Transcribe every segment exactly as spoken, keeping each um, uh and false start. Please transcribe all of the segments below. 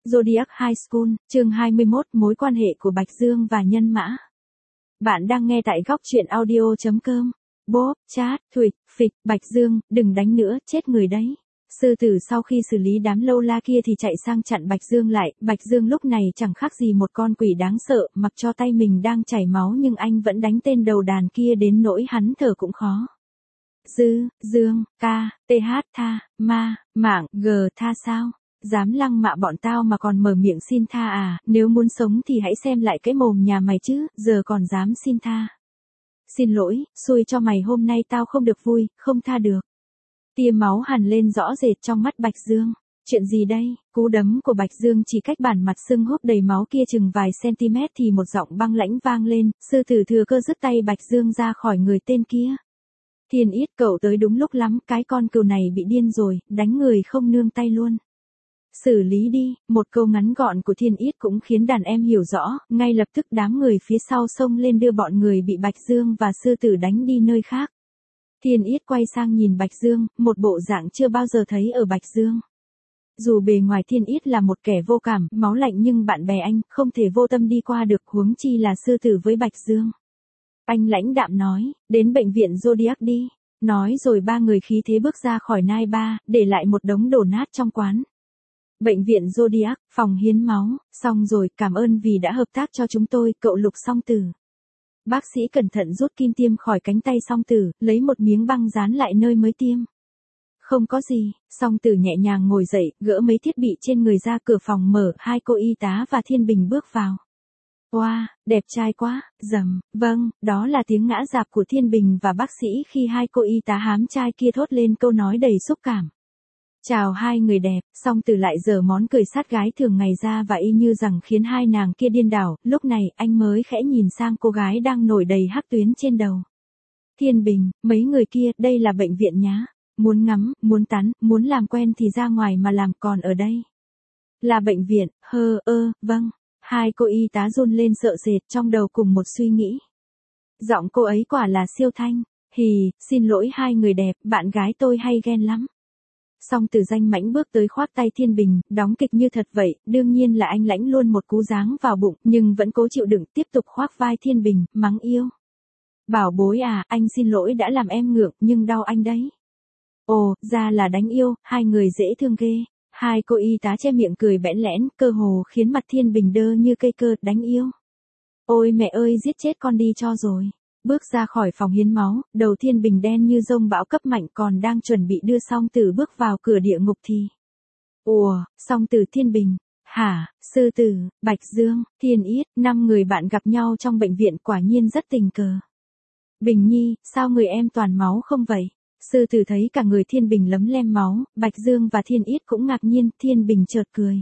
Zodiac High School, chương hai mươi mốt, mối quan hệ của Bạch Dương và Nhân Mã. Bạn đang nghe tại góc truyện audio chấm com. Bốp, chát, thuịch, phịch, Bạch Dương, đừng đánh nữa, chết người đấy. Sư tử sau khi xử lý đám lâu la kia thì chạy sang chặn Bạch Dương lại. Bạch Dương lúc này chẳng khác gì một con quỷ đáng sợ, mặc cho tay mình đang chảy máu nhưng anh vẫn đánh tên đầu đàn kia đến nỗi hắn thở cũng khó. Dư, Dương, ca, th, tha, ma, mạng, g, tha sao? Dám lăng mạ bọn tao mà còn mở miệng xin tha à, nếu muốn sống thì hãy xem lại cái mồm nhà mày chứ, giờ còn dám xin tha. Xin lỗi, xui cho mày hôm nay tao không được vui, không tha được. Tia máu hằn lên rõ rệt trong mắt Bạch Dương. Chuyện gì đây? Cú đấm của Bạch Dương chỉ cách bản mặt sưng húp đầy máu kia chừng vài cm thì một giọng băng lãnh vang lên, sư tử thừa cơ dứt tay Bạch Dương ra khỏi người tên kia. Thiên Yết, cậu tới đúng lúc lắm, cái con cừu này bị điên rồi, đánh người không nương tay luôn. Xử lý đi, một câu ngắn gọn của Thiên Yết cũng khiến đàn em hiểu rõ, ngay lập tức đám người phía sau xông lên đưa bọn người bị Bạch Dương và sư tử đánh đi nơi khác. Thiên Yết quay sang nhìn Bạch Dương, một bộ dạng chưa bao giờ thấy ở Bạch Dương. Dù bề ngoài Thiên Yết là một kẻ vô cảm, máu lạnh nhưng bạn bè anh không thể vô tâm đi qua được, huống chi là sư tử với Bạch Dương. Anh lãnh đạm nói, đến bệnh viện Zodiac đi. Nói rồi ba người khí thế bước ra khỏi Nai Ba, để lại một đống đổ nát trong quán. Bệnh viện Zodiac, phòng hiến máu, xong rồi, cảm ơn vì đã hợp tác cho chúng tôi, cậu Lục Song Tử. Bác sĩ cẩn thận rút kim tiêm khỏi cánh tay Song Tử, lấy một miếng băng dán lại nơi mới tiêm. Không có gì, Song Tử nhẹ nhàng ngồi dậy, gỡ mấy thiết bị trên người ra, cửa phòng mở, hai cô y tá và Thiên Bình bước vào. Wow, đẹp trai quá, dầm, vâng, đó là tiếng ngã rạp của Thiên Bình và bác sĩ khi hai cô y tá hám trai kia thốt lên câu nói đầy xúc cảm. Chào hai người đẹp, Song Tử lại giở món cười sát gái thường ngày ra và y như rằng khiến hai nàng kia điên đảo, lúc này anh mới khẽ nhìn sang cô gái đang nổi đầy hắc tuyến trên đầu. Thiên Bình, mấy người kia, đây là bệnh viện nhá, muốn ngắm, muốn tán, muốn làm quen thì ra ngoài mà làm, còn ở đây là bệnh viện, hơ ơ, vâng. Hai cô y tá run lên sợ sệt, trong đầu cùng một suy nghĩ. Giọng cô ấy quả là siêu thanh. Hì, xin lỗi hai người đẹp, bạn gái tôi hay ghen lắm. Song Tử danh mãnh bước tới khoác tay Thiên Bình, đóng kịch như thật vậy, đương nhiên là anh lãnh luôn một cú giáng vào bụng, nhưng vẫn cố chịu đựng, tiếp tục khoác vai Thiên Bình, mắng yêu. Bảo bối à, anh xin lỗi đã làm em ngượng, nhưng đau anh đấy. Ồ, ra là đánh yêu, hai người dễ thương ghê. Hai cô y tá che miệng cười bẽn lẽn, cơ hồ khiến mặt Thiên Bình đơ như cây cơ, đánh yêu. Ôi mẹ ơi, giết chết con đi cho rồi. Bước ra khỏi phòng hiến máu, đầu Thiên Bình đen như dông bão cấp mạnh, còn đang chuẩn bị đưa Song Tử bước vào cửa địa ngục thì. Ủa, Song Tử, Thiên Bình. Hả, sư tử, Bạch Dương, Thiên Yết, năm người bạn gặp nhau trong bệnh viện, quả nhiên rất tình cờ. Bình Nhi, sao người em toàn máu không vậy? Sư tử thấy cả người Thiên Bình lấm lem máu, Bạch Dương và Thiên Yết cũng ngạc nhiên, Thiên Bình chợt cười.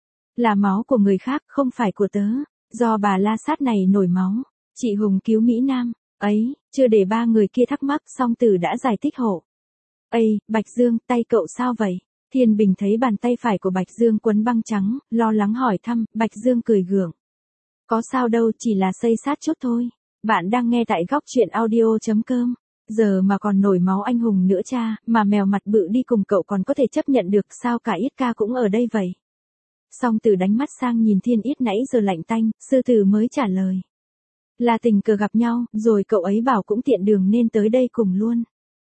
Là máu của người khác, không phải của tớ, do bà la sát này nổi máu, chị Hùng cứu Mỹ Nam, ấy, chưa để ba người kia thắc mắc, Song Tử đã giải thích hộ. Ây, Bạch Dương, tay cậu sao vậy? Thiên Bình thấy bàn tay phải của Bạch Dương quấn băng trắng, lo lắng hỏi thăm, Bạch Dương cười gượng. Có sao đâu, chỉ là xây sát chút thôi. Bạn đang nghe tại góc truyện audio chấm com. Giờ mà còn nổi máu anh hùng nữa cha, mà mèo mặt bự đi cùng cậu còn có thể chấp nhận được, sao cả Yết ca cũng ở đây vậy? Song Tử đánh mắt sang nhìn Thiên Yết nãy giờ lạnh tanh, sư tử mới trả lời. Là tình cờ gặp nhau, rồi cậu ấy bảo cũng tiện đường nên tới đây cùng luôn.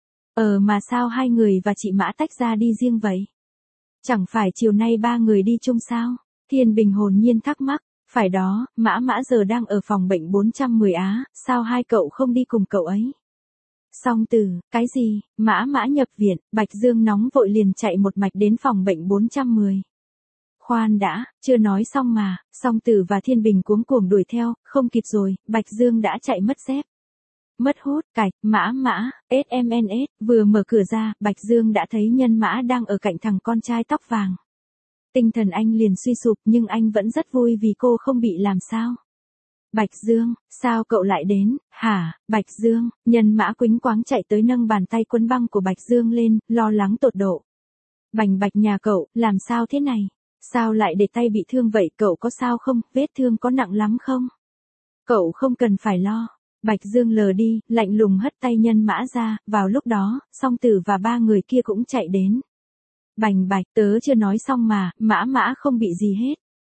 Ờ mà sao hai người và chị Mã tách ra đi riêng vậy? Chẳng phải chiều nay ba người đi chung sao? Thiên Bình hồn nhiên thắc mắc, phải đó, Mã Mã giờ đang ở phòng bệnh bốn trăm mười á, sao hai cậu không đi cùng cậu ấy? Song Tử, cái gì, Mã Mã nhập viện, Bạch Dương nóng vội liền chạy một mạch đến phòng bệnh bốn trăm mười. Khoan đã, chưa nói xong mà, Song Tử và Thiên Bình cuống cuồng đuổi theo, không kịp rồi, Bạch Dương đã chạy mất dép. Mất hút, cạch, Mã Mã, ét em en ét, vừa mở cửa ra, Bạch Dương đã thấy Nhân Mã đang ở cạnh thằng con trai tóc vàng. Tinh thần anh liền suy sụp nhưng anh vẫn rất vui vì cô không bị làm sao. Bạch Dương, sao cậu lại đến, hả, Bạch Dương, Nhân Mã quĩnh quáng chạy tới nâng bàn tay quấn băng của Bạch Dương lên, lo lắng tột độ. Bành Bạch nhà cậu, làm sao thế này? Sao lại để tay bị thương vậy, cậu có sao không, vết thương có nặng lắm không? Cậu không cần phải lo. Bạch Dương lờ đi, lạnh lùng hất tay Nhân Mã ra, vào lúc đó, Song Tử và ba người kia cũng chạy đến. Bành Bạch, tớ chưa nói xong mà, Mã Mã không bị gì hết.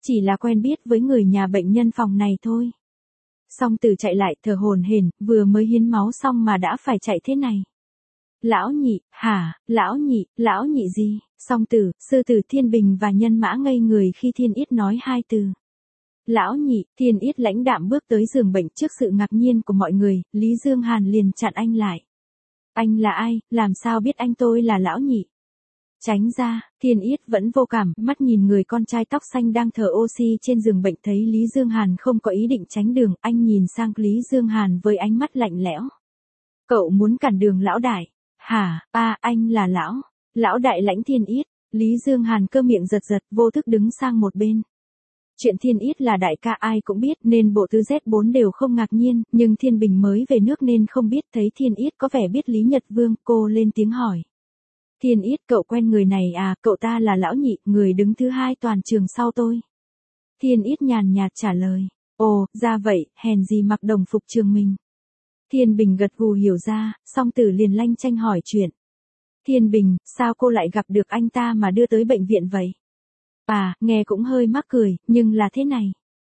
chỉ là quen biết với người nhà bệnh nhân phòng này thôi. Song Tử chạy lại thở hổn hển, vừa mới hiến máu xong mà đã phải chạy thế này. Lão nhị, hả, lão nhị, lão nhị gì? Song Tử, Sư Tử Thiên Bình và Nhân Mã ngây người khi Thiên Yết nói hai từ. Lão nhị, Thiên Yết lãnh đạm bước tới giường bệnh trước sự ngạc nhiên của mọi người, Lý Dương Hàn liền chặn anh lại. Anh là ai, làm sao biết anh tôi là lão nhị? Tránh ra, Thiên Yết vẫn vô cảm, mắt nhìn người con trai tóc xanh đang thở oxy trên giường bệnh thấy Lý Dương Hàn không có ý định tránh đường, anh nhìn sang Lý Dương Hàn với ánh mắt lạnh lẽo. Cậu muốn cản đường lão đại? Hả, à, anh là lão, lão đại lãnh Thiên Yết. Lý Dương Hàn cơ miệng giật giật, vô thức đứng sang một bên. Chuyện Thiên Yết là đại ca ai cũng biết nên bộ tứ Z bốn đều không ngạc nhiên, nhưng Thiên Bình mới về nước nên không biết, thấy Thiên Yết có vẻ biết Lý Nhật Vương, cô lên tiếng hỏi. Thiên Yết, cậu quen người này à? Cậu ta là lão nhị, người đứng thứ hai toàn trường sau tôi. Thiên Yết nhàn nhạt trả lời. Ồ, ra vậy, hèn gì mặc đồng phục trường mình. Thiên Bình gật gù hiểu ra, Song Tử liền lanh chanh hỏi chuyện. Thiên Bình, sao cô lại gặp được anh ta mà đưa tới bệnh viện vậy? À, nghe cũng hơi mắc cười, nhưng là thế này.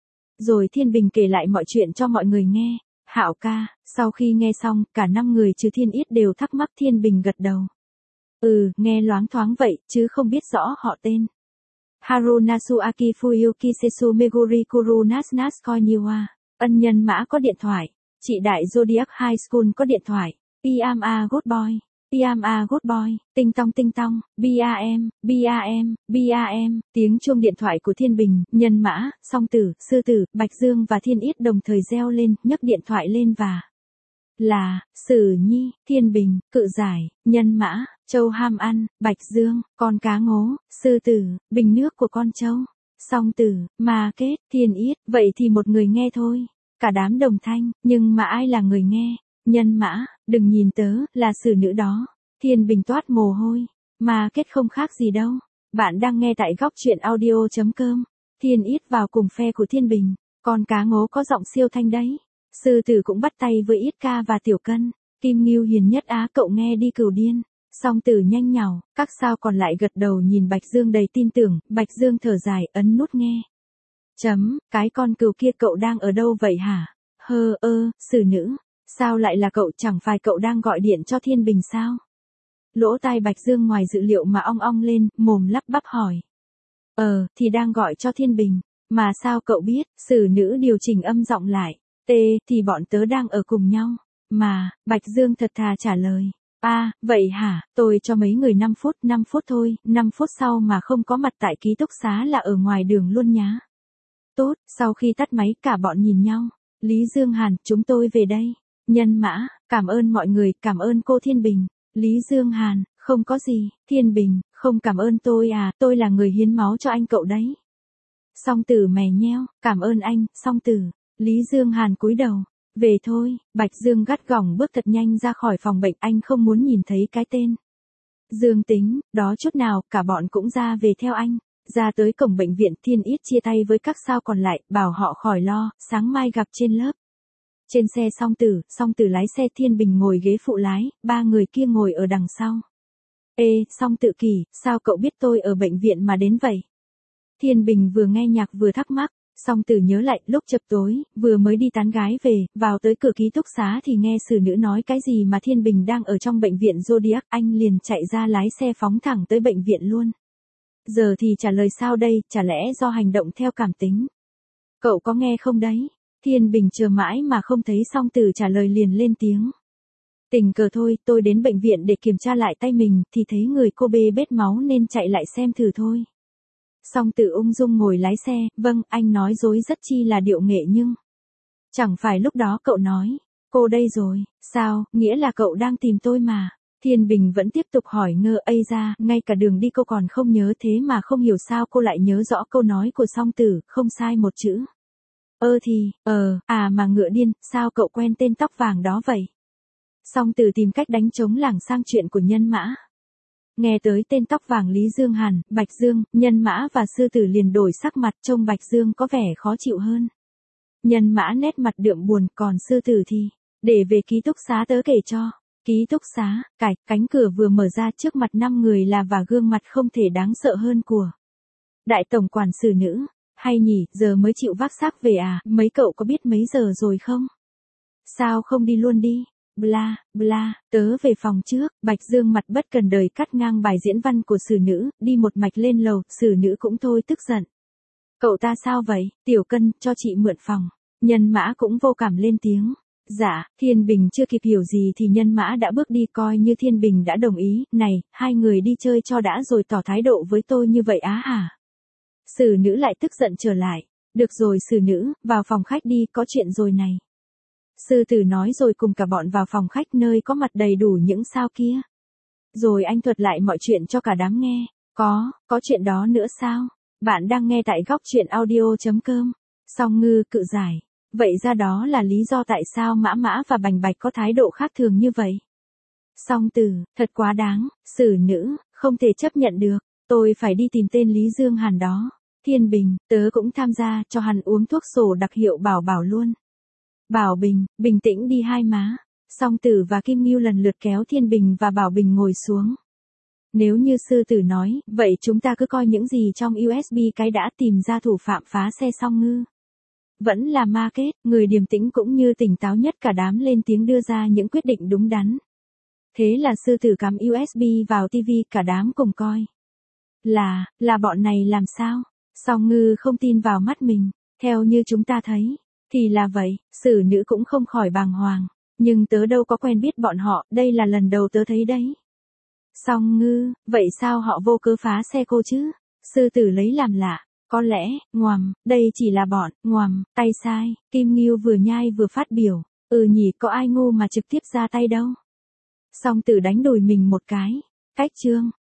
Rồi Thiên Bình kể lại mọi chuyện cho mọi người nghe. Hạo ca, sau khi nghe xong, cả năm người trừ Thiên Yết đều thắc mắc. Thiên Bình gật đầu. Ừ, nghe loáng thoáng vậy, chứ không biết rõ họ tên. Harunasu Akifuyuki Sesu Meguri Kuru Nas Nas Konniwa. Ân Nhân Mã có điện thoại. Chị Đại Zodiac High School có điện thoại. I am a good boy. I am a good boy. Tinh tong tinh tong. B A M, B A M, B A M. Tiếng chuông điện thoại của Thiên Bình, Nhân Mã, Song Tử, Sư Tử, Bạch Dương và Thiên Yết đồng thời reo lên, nhấc điện thoại lên và... Là, Sử Nhi, Thiên Bình, Cự Giải, Nhân Mã, Châu Ham Ăn, Bạch Dương, Con Cá Ngố, Sư Tử, Bình Nước của con trâu, Song Tử, Ma Kết, Thiên Yết. Vậy thì một người nghe thôi. Cả đám đồng thanh, nhưng mà ai là người nghe? Nhân Mã, đừng nhìn tớ, là xử nữ đó. Thiên Bình toát mồ hôi. Ma Kết không khác gì đâu. Bạn đang nghe tại góc truyện audio chấm com. Thiên Yết vào cùng phe của Thiên Bình. Con Cá Ngố có giọng siêu thanh đấy. Sư Tử cũng bắt tay với Yết ca và Tiểu Cân. Kim Ngưu hiền nhất á, cậu nghe đi cừu điên. Song Tử nhanh nhảu, các sao còn lại gật đầu nhìn Bạch Dương đầy tin tưởng. Bạch Dương thở dài, ấn nút nghe. Chấm, cái con cừu kia cậu đang ở đâu vậy hả? Hơ ơ, xử nữ. Sao lại là cậu, chẳng phải cậu đang gọi điện cho Thiên Bình sao? Lỗ tai Bạch Dương ngoài dự liệu mà ong ong lên, mồm lắp bắp hỏi. Ờ, thì đang gọi cho Thiên Bình. Mà sao cậu biết? Xử nữ điều chỉnh âm giọng lại. Tê, thì bọn tớ đang ở cùng nhau. Mà, Bạch Dương thật thà trả lời. À, vậy hả, tôi cho mấy người năm phút, năm phút thôi, năm phút sau mà không có mặt tại ký túc xá là ở ngoài đường luôn nhá. Tốt, sau khi tắt máy cả bọn nhìn nhau. Lý Dương Hàn, chúng tôi về đây. Nhân Mã, cảm ơn mọi người, cảm ơn cô Thiên Bình. Lý Dương Hàn, không có gì. Thiên Bình, không cảm ơn tôi à, tôi là người hiến máu cho anh cậu đấy. Song Tử mè nheo, cảm ơn anh, Song Tử. Lý Dương Hàn cúi đầu. Về thôi, Bạch Dương gắt gỏng bước thật nhanh ra khỏi phòng bệnh, anh không muốn nhìn thấy cái tên. Dương Tính, đó chút nào, cả bọn cũng ra về theo anh. Ra tới cổng bệnh viện, Thiên Yết chia tay với các sao còn lại, bảo họ khỏi lo, sáng mai gặp trên lớp. Trên xe Song Tử, Song Tử lái xe, Thiên Bình ngồi ghế phụ lái, ba người kia ngồi ở đằng sau. Ê, Song Tự Kỷ, sao cậu biết tôi ở bệnh viện mà đến vậy? Thiên Bình vừa nghe nhạc vừa thắc mắc. Song Tử nhớ lại, lúc chập tối, vừa mới đi tán gái về, vào tới cửa ký túc xá thì nghe xử nữ nói cái gì mà Thiên Bình đang ở trong bệnh viện Zodiac, anh liền chạy ra lái xe phóng thẳng tới bệnh viện luôn. Giờ thì trả lời sao đây, chả lẽ do hành động theo cảm tính? Cậu có nghe không đấy? Thiên Bình chờ mãi mà không thấy Song Tử trả lời liền lên tiếng. Tình cờ thôi, tôi đến bệnh viện để kiểm tra lại tay mình, thì thấy người cô bê bết máu nên chạy lại xem thử thôi. Song Tử ung dung ngồi lái xe, vâng, anh nói dối rất chi là điệu nghệ nhưng... Chẳng phải lúc đó cậu nói, cô đây rồi, sao, nghĩa là cậu đang tìm tôi mà. Thiên Bình vẫn tiếp tục hỏi ngơ, ây ra, ngay cả đường đi cô còn không nhớ, thế mà không hiểu sao cô lại nhớ rõ câu nói của Song Tử, không sai một chữ. Ơ thì, ờ, à mà ngựa điên, sao cậu quen tên tóc vàng đó vậy? Song Tử tìm cách đánh trống lảng sang chuyện của Nhân Mã. Nghe tới tên tóc vàng Lý Dương Hàn, Bạch Dương, Nhân Mã và Sư Tử liền đổi sắc mặt, trông Bạch Dương có vẻ khó chịu hơn. Nhân Mã nét mặt đượm buồn, còn Sư Tử thì, để về ký túc xá tớ kể cho. Ký túc xá, cạch, cánh cửa vừa mở ra trước mặt năm người là và gương mặt không thể đáng sợ hơn của Đại Tổng Quản xử nữ. hay nhỉ, giờ mới chịu vác xác về à, mấy cậu có biết mấy giờ rồi không? Sao không đi luôn đi? Bla, bla, tớ về phòng trước. Bạch Dương mặt bất cần đời cắt ngang bài diễn văn của xử nữ, đi một mạch lên lầu, xử nữ cũng thôi tức giận. Cậu ta sao vậy? Tiểu Cân, cho chị mượn phòng. Nhân Mã cũng vô cảm lên tiếng. Dạ, Thiên Bình chưa kịp hiểu gì thì Nhân Mã đã bước đi, coi như Thiên Bình đã đồng ý. Này, hai người đi chơi cho đã rồi tỏ thái độ với tôi như vậy á hả? Xử nữ lại tức giận trở lại. Được rồi xử nữ, vào phòng khách đi, có chuyện rồi này. Sư tử nói rồi cùng cả bọn vào phòng khách nơi có mặt đầy đủ những sao kia. Rồi anh thuật lại mọi chuyện cho cả đám nghe. Có, có chuyện đó nữa sao? Bạn đang nghe tại góc truyện audio.com. Song Ngư cự giải. Vậy ra đó là lý do tại sao Mã Mã và Bành Bạch có thái độ khác thường như vậy. Song Tử, thật quá đáng, xử nữ, không thể chấp nhận được. Tôi phải đi tìm tên Lý Dương Hàn đó. Thiên Bình, tớ cũng tham gia, cho hắn uống thuốc sổ đặc hiệu Bảo Bảo luôn. Bảo Bình, bình tĩnh đi hai má. Song Tử và Kim Ngưu lần lượt kéo Thiên Bình và Bảo Bình ngồi xuống. Nếu như sư tử nói, vậy chúng ta cứ coi những gì trong u ét bê cái đã, tìm ra thủ phạm phá xe Song Ngư. Vẫn là ma kết, người điềm tĩnh cũng như tỉnh táo nhất cả đám lên tiếng đưa ra những quyết định đúng đắn. Thế là sư tử cắm u ét bê vào tivi, cả đám cùng coi. Là, là bọn này làm sao? Song Ngư không tin vào mắt mình, theo như chúng ta thấy, thì là vậy, xử nữ cũng không khỏi bàng hoàng. Nhưng tớ đâu có quen biết bọn họ, đây là lần đầu tớ thấy đấy. Song Ngư, vậy sao họ vô cớ phá xe cô chứ? Sư tử lấy làm lạ. Có lẽ, ngoằm, đây chỉ là bọn, ngoằm, tay sai. Kim Ngưu vừa nhai vừa phát biểu. Ừ nhỉ, có ai ngu mà trực tiếp ra tay đâu. Song Tử đánh đùi mình một cái. Cách chương.